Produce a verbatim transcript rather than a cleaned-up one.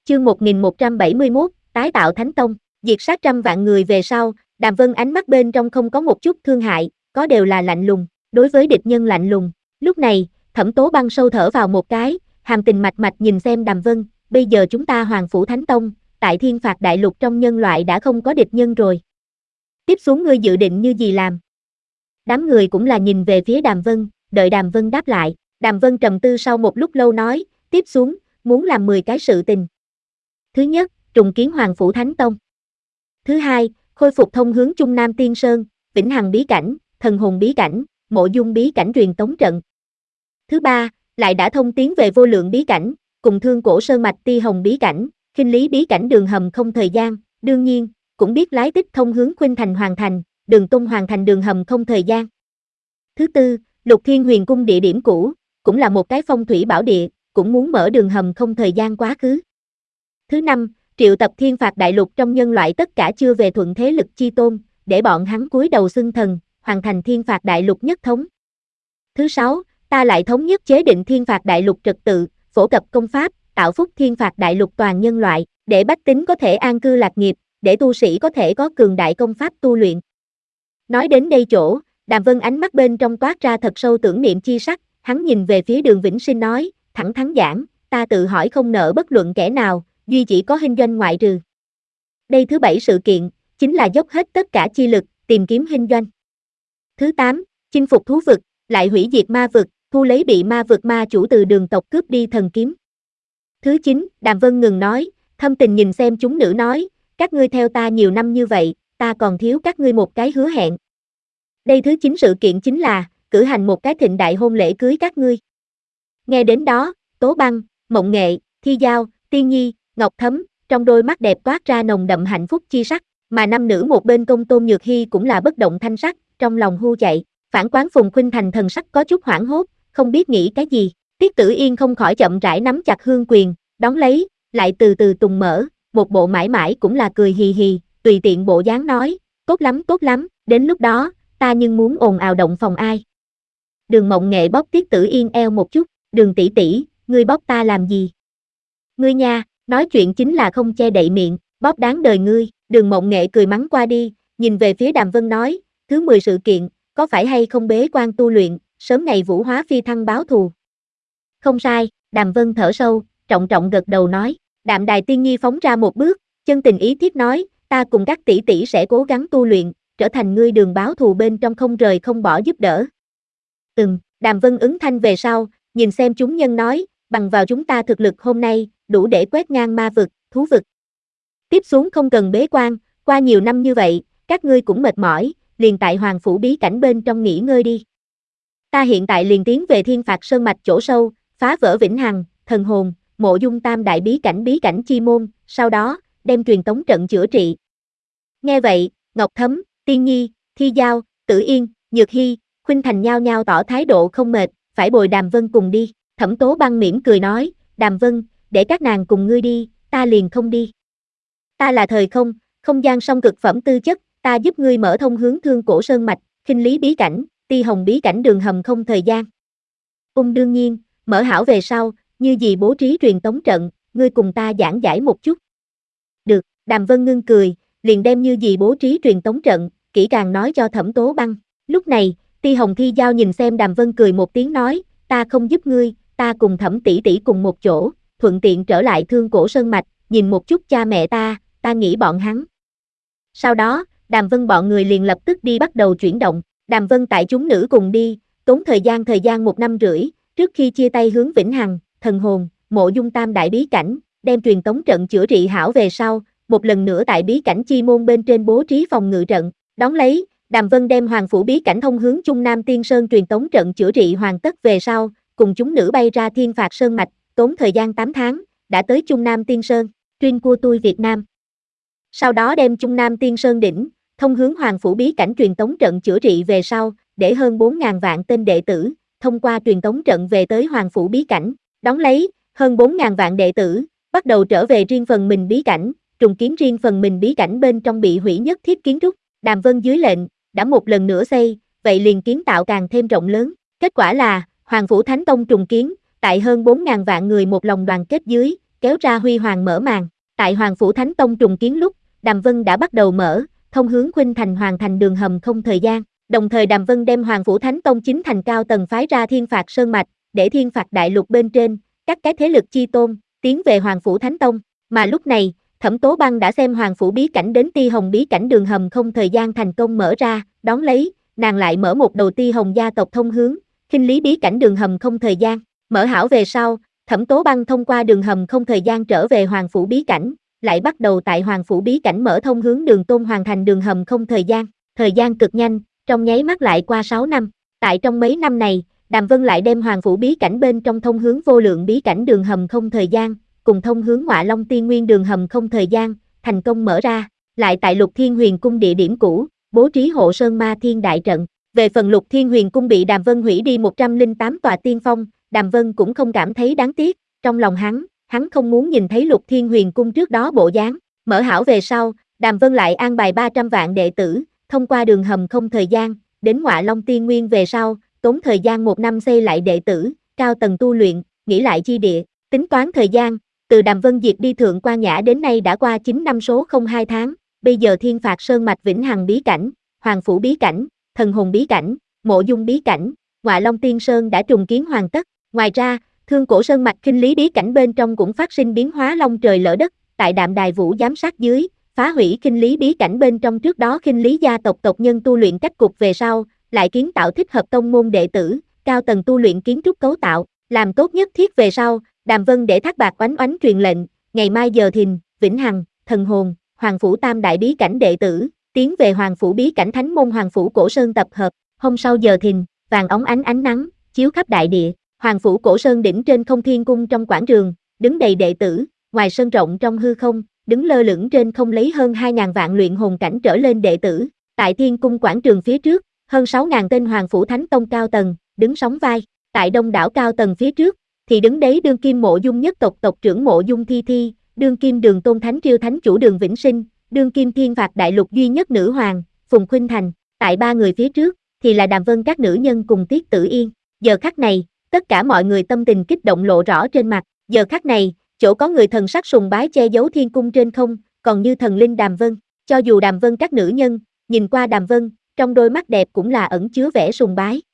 Chương một nghìn một trăm bảy mươi mốt, tái tạo Thánh Tông, diệt sát trăm vạn người về sau, Đàm Vân ánh mắt bên trong không có một chút thương hại, có đều là lạnh lùng, đối với địch nhân lạnh lùng. Lúc này, Thẩm Tố Băng sâu thở vào một cái, hàm tình mạch mạch nhìn xem Đàm Vân, bây giờ chúng ta Hoàng Phủ Thánh Tông, tại Thiên Phạt Đại Lục trong nhân loại đã không có địch nhân rồi. Tiếp xuống ngươi dự định như gì làm? Đám người cũng là nhìn về phía Đàm Vân, đợi Đàm Vân đáp lại. Đàm Vân trầm tư sau một lúc lâu nói, tiếp xuống, muốn làm mười cái sự tình. Thứ nhất, trùng kiến Hoàng Phủ Thánh Tông. Thứ hai, khôi phục thông hướng Trung Nam Tiên Sơn, Vĩnh Hằng bí cảnh, Thần Hồn bí cảnh, Mộ Dung bí cảnh truyền tống trận. Thứ ba, lại đã thông tiến về Vô Lượng bí cảnh, cùng Thương Cổ Sơn mạch Ti Hồng bí cảnh, Khinh Lý bí cảnh đường hầm không thời gian, đương nhiên, cũng biết lái tích thông hướng Khuynh Thành hoàn thành, Đường Tung hoàn thành đường hầm không thời gian. Thứ tư, Lục Thiên Huyền cung địa điểm cũ, cũng là một cái phong thủy bảo địa, cũng muốn mở đường hầm không thời gian quá khứ. Thứ năm, triệu tập Thiên Phạt Đại Lục trong nhân loại tất cả chưa về thuận thế lực chi tôn, để bọn hắn cúi đầu xưng thần, hoàn thành Thiên Phạt Đại Lục nhất thống. Thứ sáu, ta lại thống nhất chế định Thiên Phạt Đại Lục trật tự, phổ cập công pháp, tạo phúc Thiên Phạt Đại Lục toàn nhân loại, để bách tính có thể an cư lạc nghiệp, để tu sĩ có thể có cường đại công pháp tu luyện. Nói đến đây chỗ, Đàm Vân ánh mắt bên trong toát ra thật sâu tưởng niệm chi sắc, hắn nhìn về phía Đường Vĩnh Sinh nói, thẳng thắn giảng, ta tự hỏi không nợ bất luận kẻ nào, duy chỉ có Hinh Doanh ngoại trừ. Đây thứ bảy sự kiện, chính là dốc hết tất cả chi lực, tìm kiếm Hinh Doanh. Thứ tám, chinh phục thú vực, lại hủy diệt ma vực, thu lấy bị ma vực ma chủ từ Đường tộc cướp đi thần kiếm. Thứ chín, Đàm Vân ngừng nói, thâm tình nhìn xem chúng nữ nói, các ngươi theo ta nhiều năm như vậy, ta còn thiếu các ngươi một cái hứa hẹn. Đây thứ chín sự kiện chính là, cử hành một cái thịnh đại hôn lễ cưới các ngươi. Nghe đến đó, Tố Băng, Mộng Nghệ, Thi Giao, Tiên Nhi, Ngọc Thấm, trong đôi mắt đẹp toát ra nồng đậm hạnh phúc chi sắc, mà nam nữ một bên Công Tôn Nhược Hy cũng là bất động thanh sắc, trong lòng hu chạy, phản quán Phùng Khuynh Thành thần sắc có chút hoảng hốt, không biết nghĩ cái gì, Tiết Tử Yên không khỏi chậm rãi nắm chặt hương quyền, đón lấy, lại từ từ tùng mở, một bộ mãi mãi cũng là cười hì hì, tùy tiện bộ dáng nói, tốt lắm tốt lắm, đến lúc đó, ta nhưng muốn ồn ào động phòng ai. Đường Mộng Nghệ bóp Tiết Tử Yên eo một chút, Đường tỷ tỷ, ngươi bóp ta làm gì? Ngươi nha, nói chuyện chính là không che đậy miệng, bóp đáng đời ngươi. Đường Mộng Nghệ cười mắng qua đi, nhìn về phía Đàm Vân nói, thứ mười sự kiện, có phải hay không bế quan tu luyện, sớm ngày vũ hóa phi thăng báo thù? Không sai, Đàm Vân thở sâu, trọng trọng gật đầu nói, Đạm Đài Tiên Nhi phóng ra một bước, chân tình ý thiết nói, ta cùng các tỷ tỷ sẽ cố gắng tu luyện, trở thành ngươi đường báo thù bên trong không rời không bỏ giúp đỡ. Ừm, Đàm Vân ứng thanh về sau, nhìn xem chúng nhân nói, bằng vào chúng ta thực lực hôm nay, đủ để quét ngang ma vực, thú vực. Tiếp xuống không cần bế quan, qua nhiều năm như vậy, các ngươi cũng mệt mỏi, liền tại Hoàng Phủ bí cảnh bên trong nghỉ ngơi đi. Ta hiện tại liền tiến về Thiên Phạt Sơn mạch chỗ sâu, phá vỡ Vĩnh Hằng, Thần Hồn, Mộ Dung tam đại bí cảnh bí cảnh chi môn, sau đó, đem truyền tống trận chữa trị. Nghe vậy, Ngọc Thấm, Tiên Nhi, Thi Giao, Tử Yên, Nhược Hy, Khuynh Thành nhao nhao tỏ thái độ không mệt, phải bồi Đàm Vân cùng đi. Thẩm Tố Băng mỉm cười nói, Đàm Vân, để các nàng cùng ngươi đi, ta liền không đi. Ta là thời không, không gian song cực phẩm tư chất, ta giúp ngươi mở thông hướng Thương Cổ Sơn mạch, Khinh Lý bí cảnh, Ti Hồng bí cảnh đường hầm không thời gian. Ung đương nhiên, mở hảo về sau, như gì bố trí truyền tống trận, ngươi cùng ta giảng giải một chút. Được, Đàm Vân ngưng cười, liền đem như gì bố trí truyền tống trận, kỹ càng nói cho Thẩm Tố Băng. Lúc này, Ti Hồng Thi Giao nhìn xem Đàm Vân cười một tiếng nói, ta không giúp ngươi, ta cùng Thẩm tỷ tỷ cùng một chỗ, thuận tiện trở lại Thương Cổ Sơn mạch, nhìn một chút cha mẹ ta, ta nghĩ bọn hắn. Sau đó, Đàm Vân bọn người liền lập tức đi bắt đầu chuyển động, Đàm Vân tại chúng nữ cùng đi, tốn thời gian thời gian một năm rưỡi, trước khi chia tay hướng Vĩnh Hằng, Thần Hồn, Mộ Dung tam đại bí cảnh, đem truyền tống trận chữa trị hảo về sau, một lần nữa tại bí cảnh chi môn bên trên bố trí phòng ngự trận, đón lấy, Đàm Vân đem Hoàng Phủ bí cảnh thông hướng Trung Nam Tiên Sơn truyền tống trận chữa trị hoàn tất về sau, cùng chúng nữ bay ra Thiên Phạt Sơn mạch, tốn thời gian tám tháng, đã tới Trung Nam Tiên Sơn, chuyên cua tui Việt Nam. Sau đó đem Trung Nam Tiên Sơn đỉnh, thông hướng Hoàng Phủ bí cảnh truyền tống trận chữa trị về sau, để hơn bốn nghìn vạn tên đệ tử, thông qua truyền tống trận về tới Hoàng Phủ bí cảnh, đón lấy, hơn bốn nghìn vạn đệ tử, bắt đầu trở về riêng phần mình bí cảnh, trùng kiến riêng phần mình bí cảnh bên trong bị hủy nhất thiết kiến trúc, Đàm Vân dưới lệnh, đã một lần nữa xây, vậy liền kiến tạo càng thêm rộng lớn, kết quả là, Hoàng Phủ Thánh Tông trùng kiến, tại hơn bốn nghìn vạn người một lòng đoàn kết dưới, kéo ra huy hoàng mở màn. Tại Hoàng Phủ Thánh Tông trùng kiến lúc, Đàm Vân đã bắt đầu mở, thông hướng Khuynh Thành hoàn thành đường hầm không thời gian. Đồng thời Đàm Vân đem Hoàng Phủ Thánh Tông chính thành cao tầng phái ra Thiên Phạt Sơn Mạch, để Thiên Phạt Đại Lục bên trên, các cái thế lực chi tôn, tiến về Hoàng Phủ Thánh Tông. Mà lúc này, Thẩm Tố Băng đã xem Hoàng Phủ bí cảnh đến Ti Hồng bí cảnh đường hầm không thời gian thành công mở ra, đón lấy, nàng lại mở một đầu Ti Hồng gia tộc thông hướng, Khinh Lý bí cảnh đường hầm không thời gian. Mở hảo về sau, Thẩm Tố Băng thông qua đường hầm không thời gian trở về Hoàng Phủ bí cảnh, lại bắt đầu tại Hoàng Phủ bí cảnh mở thông hướng Đường Tôn hoàn thành đường hầm không thời gian. Thời gian cực nhanh, trong nháy mắt lại qua sáu năm. Tại trong mấy năm này, Đàm Vân lại đem Hoàng Phủ bí cảnh bên trong thông hướng Vô Lượng bí cảnh đường hầm không thời gian, cùng thông hướng Ngọa Long Tiên Nguyên đường hầm không thời gian, thành công mở ra. Lại tại Lục Thiên Huyền cung địa điểm cũ, bố trí Hộ Sơn Ma Thiên đại trận. Về phần Lục Thiên Huyền cung bị Đàm Vân hủy đi một trăm lẻ tám tòa tiên phong, Đàm Vân cũng không cảm thấy đáng tiếc, trong lòng hắn, hắn không muốn nhìn thấy Lục Thiên Huyền cung trước đó bộ dáng. Mở hảo về sau, Đàm Vân lại an bài ba trăm vạn đệ tử, thông qua đường hầm không thời gian, đến Ngọa Long Tiên Nguyên về sau, tốn thời gian một năm xây lại đệ tử, cao tầng tu luyện, nghỉ lại chi địa. Tính toán thời gian, từ Đàm Vân diệt đi Thượng Quan Nhã đến nay đã qua chín năm số không hai tháng, bây giờ Thiên Phạt Sơn Mạch Vĩnh Hằng bí cảnh, Hoàng Phủ bí cảnh, Thần Hồn bí cảnh, Mộ Dung bí cảnh, Ngọa Long Tiên Sơn đã trùng kiến hoàn tất. Ngoài ra, Thương Cổ Sơn Mạch Khinh Lý bí cảnh bên trong cũng phát sinh biến hóa long trời lỡ đất, tại Đạm Đài Vũ giám sát dưới, phá hủy Khinh Lý bí cảnh bên trong trước đó Khinh Lý gia tộc tộc nhân tu luyện cách cục về sau, lại kiến tạo thích hợp tông môn đệ tử, cao tầng tu luyện kiến trúc cấu tạo, làm tốt nhất thiết về sau, Đàm Vân để Thác Bạt oánh oánh truyền lệnh, ngày mai giờ thìn, Vĩnh Hằng, Thần Hồn, Hoàng Phủ tam đại bí cảnh đệ tử, tiến về Hoàng Phủ bí cảnh thánh môn Hoàng Phủ Cổ Sơn tập hợp. Hôm sau giờ thìn, vàng óng ánh ánh nắng, chiếu khắp đại địa. Hoàng Phủ Cổ Sơn đỉnh trên Không Thiên cung trong quảng trường, đứng đầy đệ tử, ngoài sân rộng trong hư không, đứng lơ lửng trên không lấy hơn hai ngàn vạn luyện hồn cảnh trở lên đệ tử. Tại Thiên cung quảng trường phía trước, hơn sáu ngàn tên Hoàng Phủ Thánh Tông cao tầng, đứng sóng vai. Tại đông đảo cao tầng phía trước, thì đứng đấy đương kim Mộ Dung nhất tộc tộc trưởng Mộ Dung Thi Thi, đương kim Đường Tôn Thánh Triêu Thánh chủ Đường Vĩnh Sinh, đương kim Thiên Phạt Đại Lục duy nhất nữ hoàng, Phùng Khuynh Thành. Tại ba người phía trước, thì là Đàm Vân các nữ nhân cùng Tiết Tử Yên. Giờ khắc này, tất cả mọi người tâm tình kích động lộ rõ trên mặt. Giờ khắc này, chỗ có người thần sắc sùng bái che giấu thiên cung trên không, còn như thần linh Đàm Vân. Cho dù Đàm Vân các nữ nhân, nhìn qua Đàm Vân, trong đôi mắt đẹp cũng là ẩn chứa vẻ sùng bái.